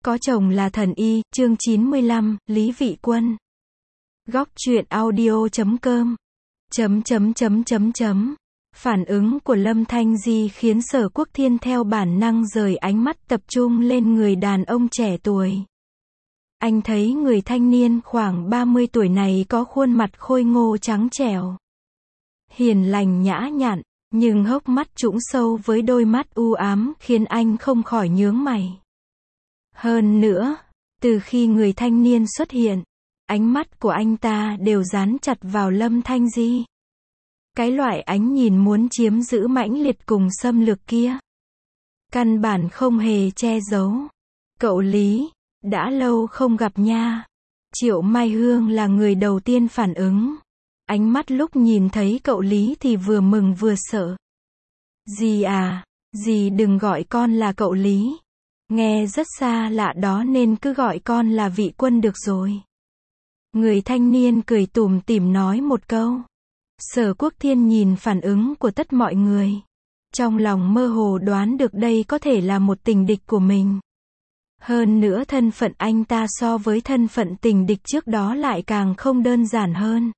Có chồng là thần y, chương 95, Lý Vị Quân. Góc truyện audio.com. Phản ứng của Lâm Thanh Di khiến Sở Quốc Thiên theo bản năng rời ánh mắt tập trung lên người đàn ông trẻ tuổi. Anh thấy người thanh niên khoảng 30 tuổi này có khuôn mặt khôi ngô trắng trẻo, hiền lành nhã nhặn, nhưng hốc mắt trũng sâu với đôi mắt u ám khiến anh không khỏi nhướng mày. Hơn nữa, từ khi người thanh niên xuất hiện, ánh mắt của anh ta đều dán chặt vào Lâm Thanh Di. Cái loại ánh nhìn muốn chiếm giữ mãnh liệt cùng xâm lược kia, căn bản không hề che giấu. Cậu Lý, đã lâu không gặp nha. Triệu Mai Hương là người đầu tiên phản ứng. Ánh mắt lúc nhìn thấy cậu Lý thì vừa mừng vừa sợ. Dì à, dì đừng gọi con là cậu Lý. Nghe rất xa lạ đó nên cứ gọi con là Vị Quân được rồi. Người thanh niên cười tủm tỉm nói một câu. Sở Quốc Thiên nhìn phản ứng của tất mọi người, trong lòng mơ hồ đoán được đây có thể là một tình địch của mình. Hơn nữa thân phận anh ta so với thân phận tình địch trước đó lại càng không đơn giản hơn.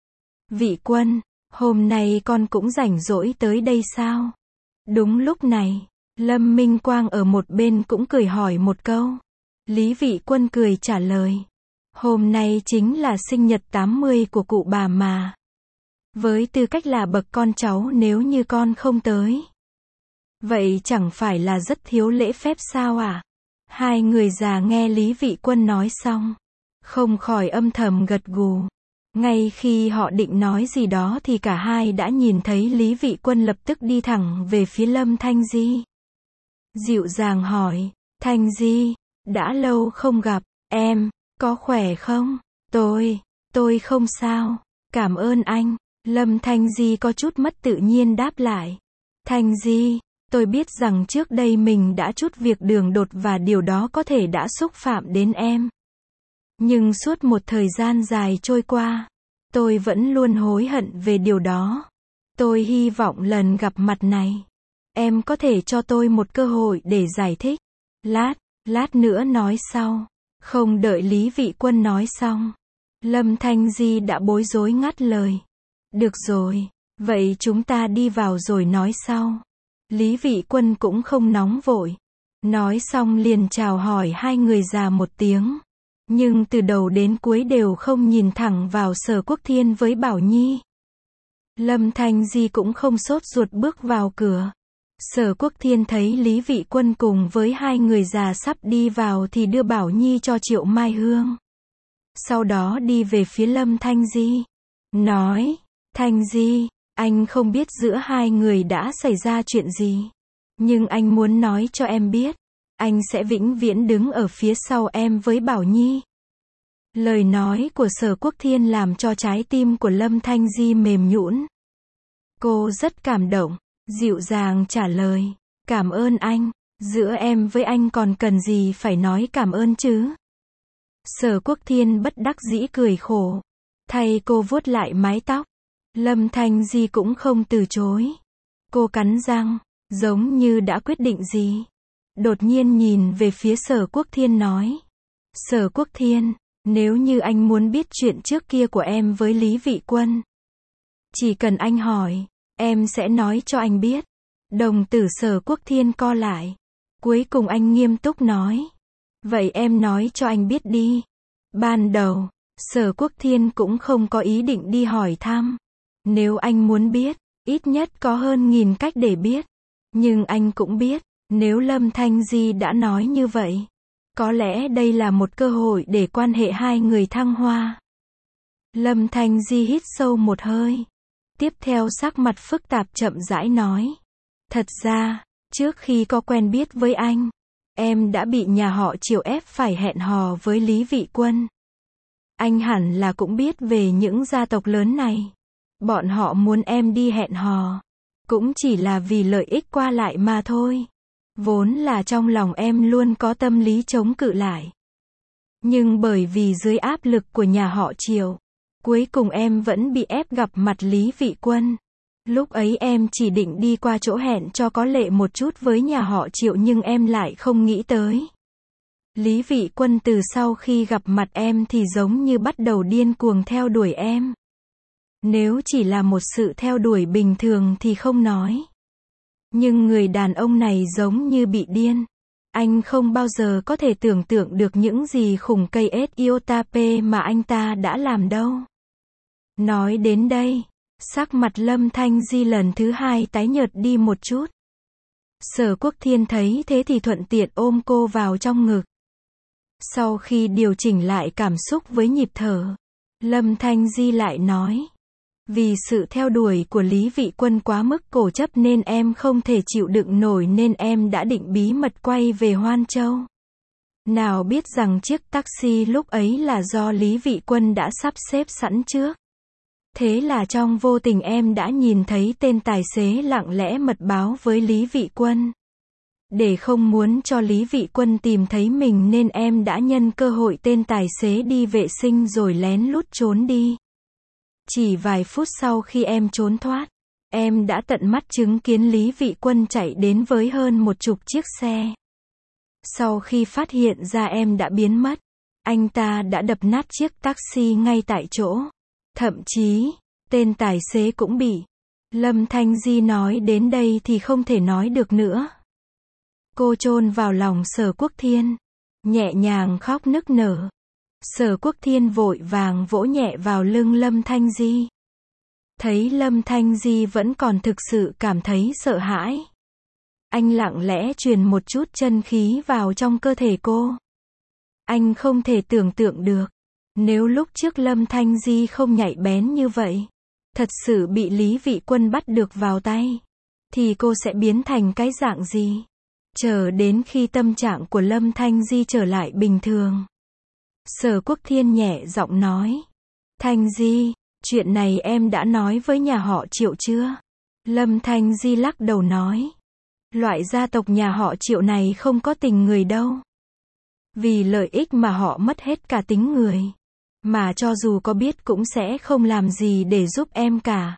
Vị Quân, hôm nay con cũng rảnh rỗi tới đây sao? Đúng lúc này, Lâm Minh Quang ở một bên cũng cười hỏi một câu. Lý Vị Quân cười trả lời. Hôm nay chính là sinh nhật 80 của cụ bà mà. Với tư cách là bậc con cháu, nếu như con không tới, vậy chẳng phải là rất thiếu lễ phép sao à? Hai người già nghe Lý Vị Quân nói xong, không khỏi âm thầm gật gù. Ngay khi họ định nói gì đó thì cả hai đã nhìn thấy Lý Vị Quân lập tức đi thẳng về phía Lâm Thanh Di. Dịu dàng hỏi, Thanh Di, đã lâu không gặp, em, có khỏe không? Tôi không sao, cảm ơn anh. Lâm Thanh Di có chút mất tự nhiên đáp lại. Thanh Di, tôi biết rằng trước đây mình đã chút việc đường đột và điều đó có thể đã xúc phạm đến em. Nhưng suốt một thời gian dài trôi qua, tôi vẫn luôn hối hận về điều đó. Tôi hy vọng lần gặp mặt này, em có thể cho tôi một cơ hội để giải thích. Lát nữa nói sau. Không đợi Lý Vị Quân nói xong, Lâm Thanh Di đã bối rối ngắt lời. Được rồi, vậy chúng ta đi vào rồi nói sau. Lý Vị Quân cũng không nóng vội. Nói xong liền chào hỏi hai người già một tiếng. Nhưng từ đầu đến cuối đều không nhìn thẳng vào Sở Quốc Thiên với Bảo Nhi. Lâm Thanh Di cũng không sốt ruột bước vào cửa. Sở Quốc Thiên thấy Lý Vị Quân cùng với hai người già sắp đi vào thì đưa Bảo Nhi cho Triệu Mai Hương. Sau đó đi về phía Lâm Thanh Di. Nói, Thanh Di, anh không biết giữa hai người đã xảy ra chuyện gì. Nhưng anh muốn nói cho em biết, anh sẽ vĩnh viễn đứng ở phía sau em với Bảo Nhi. Lời nói của Sở Quốc Thiên làm cho trái tim của Lâm Thanh Di mềm nhũn. Cô rất cảm động, dịu dàng trả lời. Cảm ơn anh, giữa em với anh còn cần gì phải nói cảm ơn chứ. Sở Quốc Thiên bất đắc dĩ cười khổ, thay cô vuốt lại mái tóc. Lâm Thanh Di cũng không từ chối. Cô cắn răng, giống như đã quyết định gì. Đột nhiên nhìn về phía Sở Quốc Thiên nói. Sở Quốc Thiên, nếu như anh muốn biết chuyện trước kia của em với Lý Vị Quân, chỉ cần anh hỏi, em sẽ nói cho anh biết. Đồng tử Sở Quốc Thiên co lại. Cuối cùng anh nghiêm túc nói. Vậy em nói cho anh biết đi. Ban đầu, Sở Quốc Thiên cũng không có ý định đi hỏi thăm. Nếu anh muốn biết, ít nhất có hơn 1000 cách để biết. Nhưng anh cũng biết, nếu Lâm Thanh Di đã nói như vậy, có lẽ đây là một cơ hội để quan hệ hai người thăng hoa. Lâm Thanh Di hít sâu một hơi. Tiếp theo sắc mặt phức tạp chậm rãi nói. Thật ra, trước khi có quen biết với anh, em đã bị nhà họ Triệu ép phải hẹn hò với Lý Vị Quân. Anh hẳn là cũng biết về những gia tộc lớn này. Bọn họ muốn em đi hẹn hò, cũng chỉ là vì lợi ích qua lại mà thôi. Vốn là trong lòng em luôn có tâm lý chống cự lại. Nhưng bởi vì dưới áp lực của nhà họ Triệu, cuối cùng em vẫn bị ép gặp mặt Lý Vị Quân. Lúc ấy em chỉ định đi qua chỗ hẹn cho có lệ một chút với nhà họ Triệu nhưng em lại không nghĩ tới. Lý Vị Quân từ sau khi gặp mặt em thì giống như bắt đầu điên cuồng theo đuổi em. Nếu chỉ là một sự theo đuổi bình thường thì không nói. Nhưng người đàn ông này giống như bị điên. Anh không bao giờ có thể tưởng tượng được những gì khủng cây iota P mà anh ta đã làm đâu. Nói đến đây, sắc mặt Lâm Thanh Di lần thứ hai tái nhợt đi một chút. Sở Quốc Thiên thấy thế thì thuận tiện ôm cô vào trong ngực. Sau khi điều chỉnh lại cảm xúc với nhịp thở, Lâm Thanh Di lại nói. Vì sự theo đuổi của Lý Vị Quân quá mức cố chấp nên em không thể chịu đựng nổi nên em đã định bí mật quay về Hoan Châu. Nào biết rằng chiếc taxi lúc ấy là do Lý Vị Quân đã sắp xếp sẵn trước. Thế là trong vô tình em đã nhìn thấy tên tài xế lặng lẽ mật báo với Lý Vị Quân. Để không muốn cho Lý Vị Quân tìm thấy mình nên em đã nhân cơ hội tên tài xế đi vệ sinh rồi lén lút trốn đi. Chỉ vài phút sau khi em trốn thoát, em đã tận mắt chứng kiến Lý Vị Quân chạy đến với hơn 10 chiếc xe. Sau khi phát hiện ra em đã biến mất, anh ta đã đập nát chiếc taxi ngay tại chỗ. Thậm chí, tên tài xế cũng bị. Lâm Thanh Di nói đến đây thì không thể nói được nữa. Cô chôn vào lòng Sở Quốc Thiên, nhẹ nhàng khóc nức nở. Sở Quốc Thiên vội vàng vỗ nhẹ vào lưng Lâm Thanh Di. Thấy Lâm Thanh Di vẫn còn thực sự cảm thấy sợ hãi. Anh lặng lẽ truyền một chút chân khí vào trong cơ thể cô. Anh không thể tưởng tượng được, nếu lúc trước Lâm Thanh Di không nhạy bén như vậy, thật sự bị Lý Vị Quân bắt được vào tay, thì cô sẽ biến thành cái dạng gì? Chờ đến khi tâm trạng của Lâm Thanh Di trở lại bình thường, Sở Quốc Thiên nhẹ giọng nói. Thanh Di, chuyện này em đã nói với nhà họ Triệu chưa? Lâm Thanh Di lắc đầu nói. Loại gia tộc nhà họ Triệu này không có tình người đâu. Vì lợi ích mà họ mất hết cả tính người. Mà cho dù có biết cũng sẽ không làm gì để giúp em cả.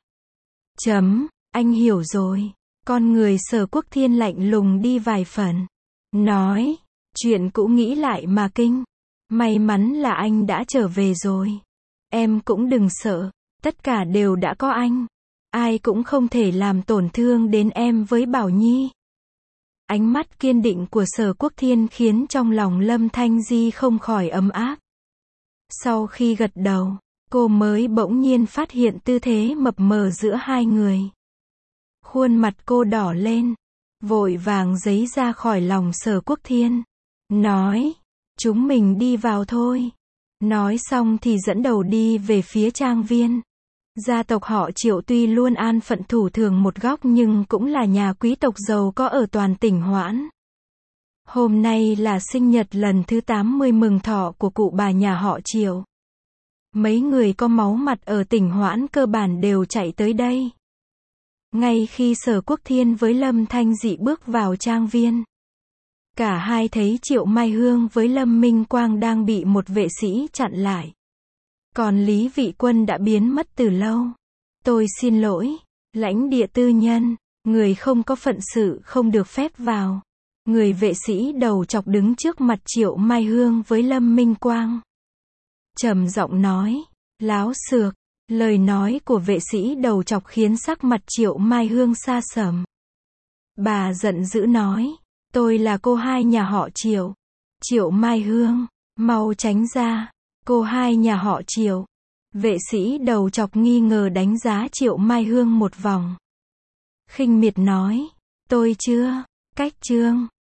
Anh hiểu rồi. Con người Sở Quốc Thiên lạnh lùng đi vài phần. Nói, chuyện cũ nghĩ lại mà kinh. May mắn là anh đã trở về rồi. Em cũng đừng sợ, tất cả đều đã có anh. Ai cũng không thể làm tổn thương đến em với Bảo Nhi. Ánh mắt kiên định của Sở Quốc Thiên khiến trong lòng Lâm Thanh Di không khỏi ấm áp. Sau khi gật đầu, cô mới bỗng nhiên phát hiện tư thế mập mờ giữa hai người. Khuôn mặt cô đỏ lên, vội vàng giấy ra khỏi lòng Sở Quốc Thiên. Nói, chúng mình đi vào thôi. Nói xong thì dẫn đầu đi về phía trang viên. Gia tộc họ Triệu tuy luôn an phận thủ thường một góc nhưng cũng là nhà quý tộc giàu có ở toàn tỉnh Hoãn. Hôm nay là sinh nhật lần thứ 80 mừng thọ của cụ bà nhà họ Triệu. Mấy người có máu mặt ở tỉnh Hoãn cơ bản đều chạy tới đây. Ngay khi Sở Quốc Thiên với Lâm Thanh Dị bước vào trang viên, cả hai thấy Triệu Mai Hương với Lâm Minh Quang đang bị một vệ sĩ chặn lại. Còn Lý Vị Quân đã biến mất từ lâu. Tôi xin lỗi, lãnh địa tư nhân, người không có phận sự không được phép vào. Người vệ sĩ đầu chọc đứng trước mặt Triệu Mai Hương với Lâm Minh Quang. Trầm giọng nói, láo xược. Lời nói của vệ sĩ đầu chọc khiến sắc mặt Triệu Mai Hương sa sầm. Bà giận dữ nói, tôi là cô hai nhà họ Triệu. Triệu Mai Hương, mau tránh ra. Cô hai nhà họ Triệu. Vệ sĩ đầu chọc nghi ngờ đánh giá Triệu Mai Hương một vòng. Khinh miệt nói, tôi chưa, cách trương.